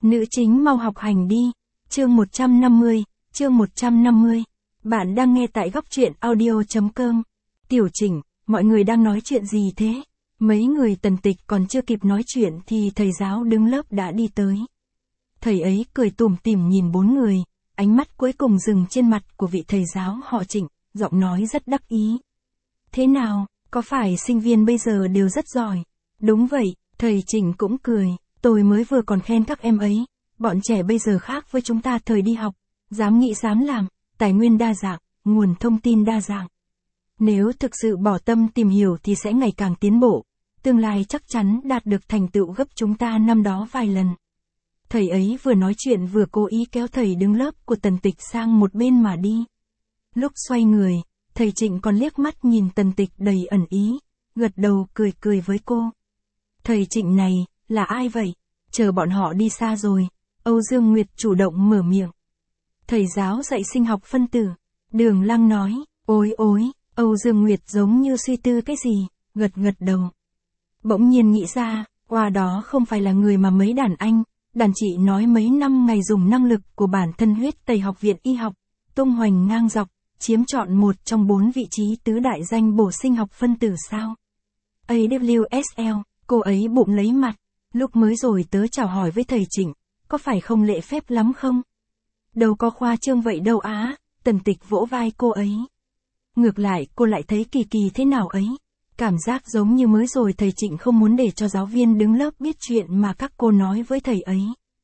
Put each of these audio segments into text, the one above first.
Nữ chính mau học hành đi. Chương 150, chương 150. Bạn đang nghe tại góc truyện audio.com. Tiểu Chỉnh, mọi người đang nói chuyện gì thế? Mấy người Tần Tịch còn chưa kịp nói chuyện thì thầy giáo đứng lớp đã đi tới. Thầy ấy cười tủm tỉm nhìn bốn người, ánh mắt cuối cùng dừng trên mặt của vị thầy giáo họ Trịnh, giọng nói rất đắc ý. Thế nào, có phải sinh viên bây giờ đều rất giỏi? Đúng vậy, thầy Trịnh cũng cười, tôi mới vừa còn khen các em ấy. Bọn trẻ bây giờ khác với chúng ta thời đi học, dám nghĩ dám làm, tài nguyên đa dạng, nguồn thông tin đa dạng. Nếu thực sự bỏ tâm tìm hiểu thì sẽ ngày càng tiến bộ, tương lai chắc chắn đạt được thành tựu gấp chúng ta năm đó vài lần. Thầy ấy vừa nói chuyện vừa cố ý kéo thầy đứng lớp của Tần Tịch sang một bên mà đi. Lúc xoay người, thầy Trịnh còn liếc mắt nhìn Tần Tịch đầy ẩn ý, gật đầu cười cười với cô. Thầy Trịnh này, là ai vậy? Chờ bọn họ đi xa rồi, Âu Dương Nguyệt chủ động mở miệng. Thầy giáo dạy sinh học phân tử. Đường Lăng nói, ôi, Âu Dương Nguyệt giống như suy tư cái gì, gật đầu. Bỗng nhiên nghĩ ra, qua đó không phải là người mà mấy đàn chị nói mấy năm ngày dùng năng lực của bản thân huyết tẩy học viện y học, tung hoành ngang dọc, chiếm trọn một trong 4 vị trí tứ đại danh bổ sinh học phân tử sao. AWSL, cô ấy bụng lấy mặt, lúc mới rồi tớ chào hỏi với thầy Trịnh, có phải không lễ phép lắm không? Đâu có khoa trương vậy đâu á, Tần Tịch vỗ vai cô ấy. Ngược lại cô lại thấy kỳ thế nào ấy, cảm giác giống như mới rồi thầy Trịnh không muốn để cho giáo viên đứng lớp biết chuyện mà các cô nói với thầy ấy.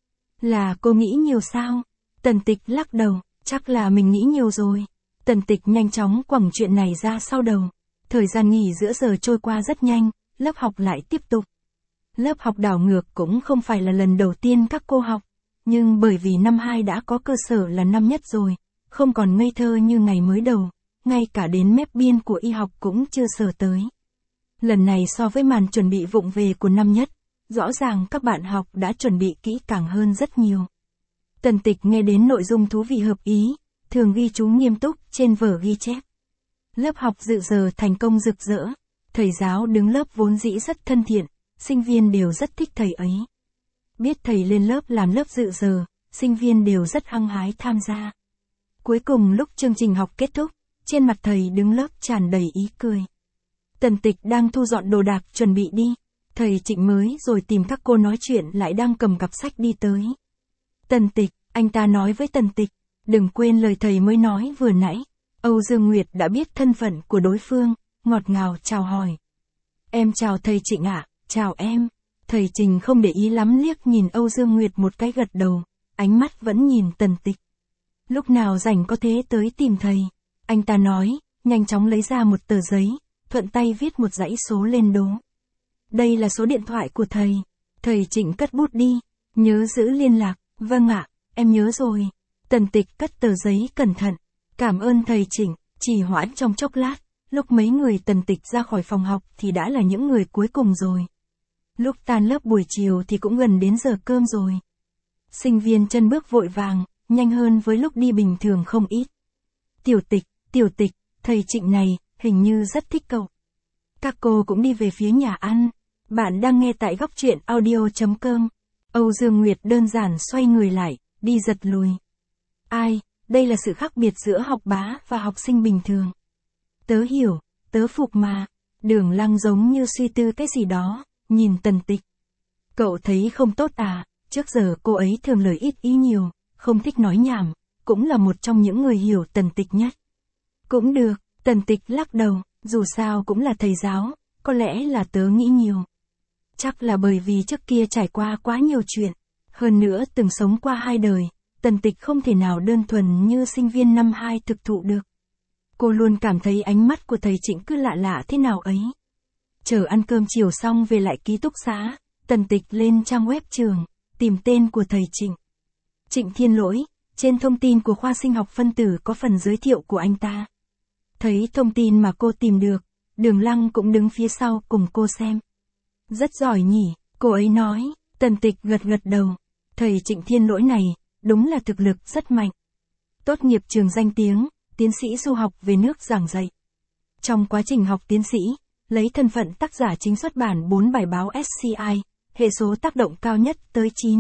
Là cô nghĩ nhiều sao? Tần Tịch lắc đầu, chắc là mình nghĩ nhiều rồi. Tần Tịch nhanh chóng quẳng chuyện này ra sau đầu. Thời gian nghỉ giữa giờ trôi qua rất nhanh, lớp học lại tiếp tục. Lớp học đảo ngược cũng không phải là lần đầu tiên các cô học, nhưng bởi vì năm 2 đã có cơ sở là năm nhất rồi, không còn ngây thơ như ngày mới đầu, ngay cả đến mép biên của y học cũng chưa sờ tới. Lần này so với màn chuẩn bị vụng về của năm nhất, rõ ràng các bạn học đã chuẩn bị kỹ càng hơn rất nhiều. Tần Tịch nghe đến nội dung thú vị hợp ý, thường ghi chú nghiêm túc trên vở ghi chép. Lớp học dự giờ thành công rực rỡ, thầy giáo đứng lớp vốn dĩ rất thân thiện, sinh viên đều rất thích thầy ấy. Biết thầy lên lớp làm lớp dự giờ, sinh viên đều rất hăng hái tham gia. Cuối cùng lúc chương trình học kết thúc, trên mặt thầy đứng lớp tràn đầy ý cười. Tần Tịch đang thu dọn đồ đạc chuẩn bị đi, thầy Trịnh mới rồi tìm các cô nói chuyện lại đang cầm cặp sách đi tới. Tần Tịch, anh ta nói với Tần Tịch, đừng quên lời thầy mới nói vừa nãy. Âu Dương Nguyệt đã biết thân phận của đối phương, ngọt ngào chào hỏi. Em chào thầy Trịnh ạ, chào em. Thầy Trịnh không để ý lắm liếc nhìn Âu Dương Nguyệt một cái gật đầu, ánh mắt vẫn nhìn Tần Tịch. Lúc nào rảnh có thế tới tìm thầy. Anh ta nói, nhanh chóng lấy ra một tờ giấy, thuận tay viết một dãy số lên đố. Đây là số điện thoại của thầy. Thầy Trịnh cất bút đi, nhớ giữ liên lạc. Vâng ạ, em nhớ rồi. Tần Tịch cất tờ giấy cẩn thận. Cảm ơn thầy Trịnh. Chỉ hoãn trong chốc lát, lúc mấy người Tần Tịch ra khỏi phòng học thì đã là những người cuối cùng rồi. Lúc tan lớp buổi chiều thì cũng gần đến giờ cơm rồi. Sinh viên chân bước vội vàng, nhanh hơn với lúc đi bình thường không ít. Tiểu Tịch, thầy Trịnh này, hình như rất thích cậu. Các cô cũng đi về phía nhà ăn. Bạn đang nghe tại góc truyện audio.com. Âu Dương Nguyệt đơn giản xoay người lại, đi giật lùi. Ai, đây là sự khác biệt giữa học bá và học sinh bình thường. Tớ hiểu, tớ phục mà. Đường Lăng giống như suy tư cái gì đó, nhìn Tần Tịch. Cậu thấy không tốt à, trước giờ cô ấy thường lời ít ý nhiều, không thích nói nhảm, cũng là một trong những người hiểu Tần Tịch nhất. Cũng được, Tần Tịch lắc đầu, dù sao cũng là thầy giáo, có lẽ là tớ nghĩ nhiều. Chắc là bởi vì trước kia trải qua quá nhiều chuyện, hơn nữa từng sống qua 2 đời, Tần Tịch không thể nào đơn thuần như sinh viên năm 2 thực thụ được. Cô luôn cảm thấy ánh mắt của thầy Trịnh cứ lạ thế nào ấy. Chờ ăn cơm chiều xong về lại ký túc xá, Tần Tịch lên trang web trường, tìm tên của thầy Trịnh. Trịnh Thiên Lỗi, trên thông tin của khoa sinh học phân tử có phần giới thiệu của anh ta. Thấy thông tin mà cô tìm được, Đường Lăng cũng đứng phía sau cùng cô xem. Rất giỏi nhỉ, cô ấy nói. Tần Tịch gật đầu. Thầy Trịnh Thiên Lỗi này, đúng là thực lực rất mạnh. Tốt nghiệp trường danh tiếng, tiến sĩ du học về nước giảng dạy. Trong quá trình học tiến sĩ, lấy thân phận tác giả chính xuất bản 4 bài báo SCI, hệ số tác động cao nhất tới 9,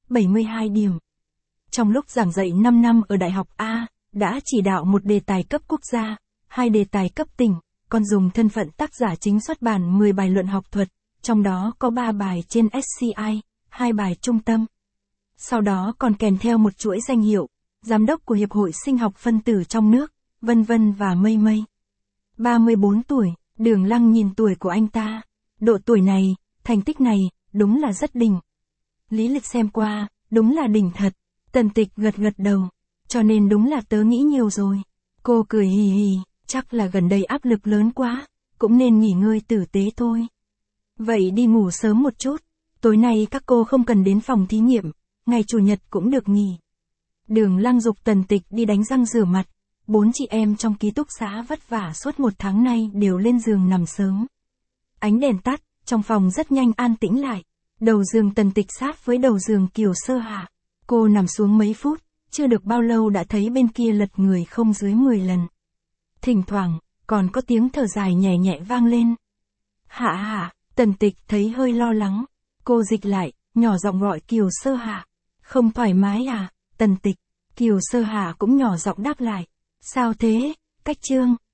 72 điểm. Trong lúc giảng dạy 5 năm ở Đại học A, đã chỉ đạo một đề tài cấp quốc gia, 2 đề tài cấp tỉnh, còn dùng thân phận tác giả chính xuất bản 10 bài luận học thuật, trong đó có 3 bài trên SCI, 2 bài trung tâm. Sau đó còn kèm theo một chuỗi danh hiệu, giám đốc của Hiệp hội Sinh học phân tử trong nước, vân vân và mây mây. 34 tuổi, Đường Lăng nhìn tuổi của anh ta. Độ tuổi này, thành tích này, đúng là rất đỉnh. Lý Lịch xem qua, đúng là đỉnh thật. Tần Tịch gật gật đầu. Cho nên đúng là tớ nghĩ nhiều rồi. Cô cười hì hì, chắc là gần đây áp lực lớn quá, cũng nên nghỉ ngơi tử tế thôi. Vậy đi ngủ sớm một chút, tối nay các cô không cần đến phòng thí nghiệm, ngày chủ nhật cũng được nghỉ. Đường Lăng giục Tần Tịch đi đánh răng rửa mặt, 4 chị em trong ký túc xá vất vả suốt 1 tháng nay đều lên giường nằm sớm. Ánh đèn tắt, trong phòng rất nhanh an tĩnh lại. Đầu giường Tần Tịch sát với đầu giường Kiều Sơ Hạ. Cô nằm xuống mấy phút, chưa được bao lâu đã thấy bên kia lật người không dưới 10 lần. Thỉnh thoảng, còn có tiếng thở dài nhẹ nhẹ vang lên. Hạ Hạ, Tần Tịch thấy hơi lo lắng. Cô dịch lại, nhỏ giọng gọi Kiều Sơ Hạ. Không thoải mái à, Tần Tịch. Kiều Sơ Hạ cũng nhỏ giọng đáp lại. Sao thế, Cách Trương?